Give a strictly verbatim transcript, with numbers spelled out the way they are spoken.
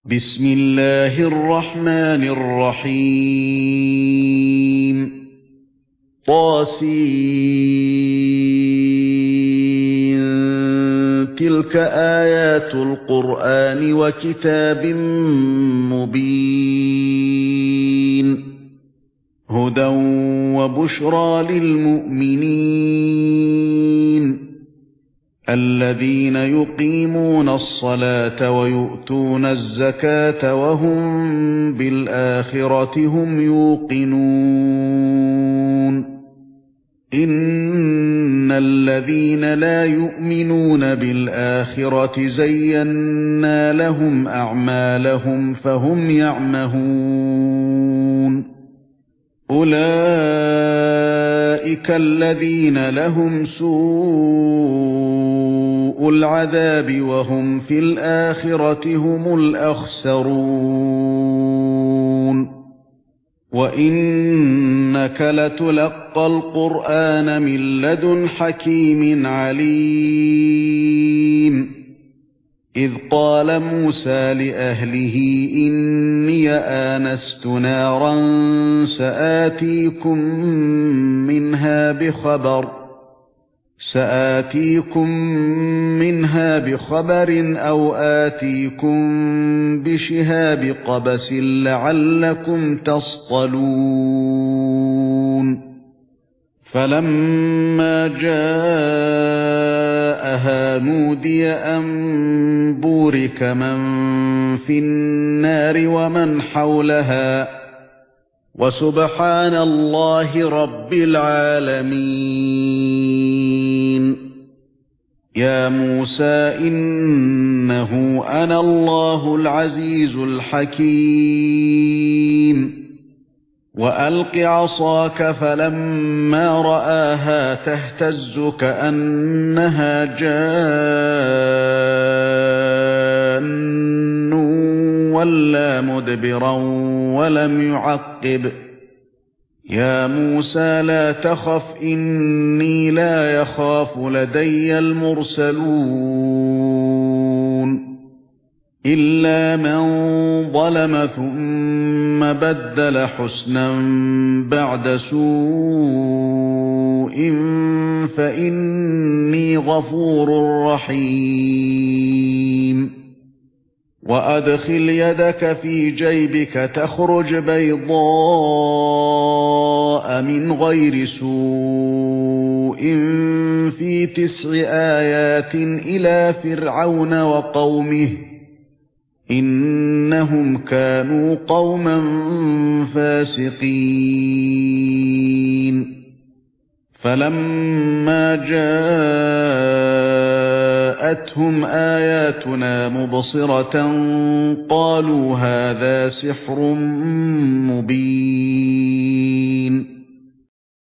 بسم الله الرحمن الرحيم طاسين تلك آيات القرآن وكتاب مبين هدى وبشرى للمؤمنين الذين يقيمون الصلاة ويؤتون الزكاة وهم بالآخرة هم يوقنون إن الذين لا يؤمنون بالآخرة زينا لهم أعمالهم فهم يعمهون أولئك الذين لهم سوء العذاب وهم في الآخرة هم الأخسرون وإنك لتلقى القرآن من لدن حكيم عليم إذ قال موسى لأهله إني آنست نارا سآتيكم منها بخبر سآتيكم منها بخبر أو آتيكم بشهاب قبس لعلكم تصطلون فلما جاءها نودي أن بورك من في النار ومن حولها وسبحان الله رب العالمين يا موسى إنه أنا الله العزيز الحكيم وألق عصاك فلما رآها تهتز كأنها جان ولا مدبرا ولم يعقب يا موسى لا تخف إني لا يخاف لدي المرسلون إلا من ظلم ثم بدل حسنا بعد سوء فإني غفور رحيم وأدخل يدك في جيبك تخرج بيضاء من غير سوء في تسع آيات إلى فرعون وقومه إنهم كانوا قوما فاسقين فلما جاءتهم آياتنا مبصرة قالوا هذا سحر مبين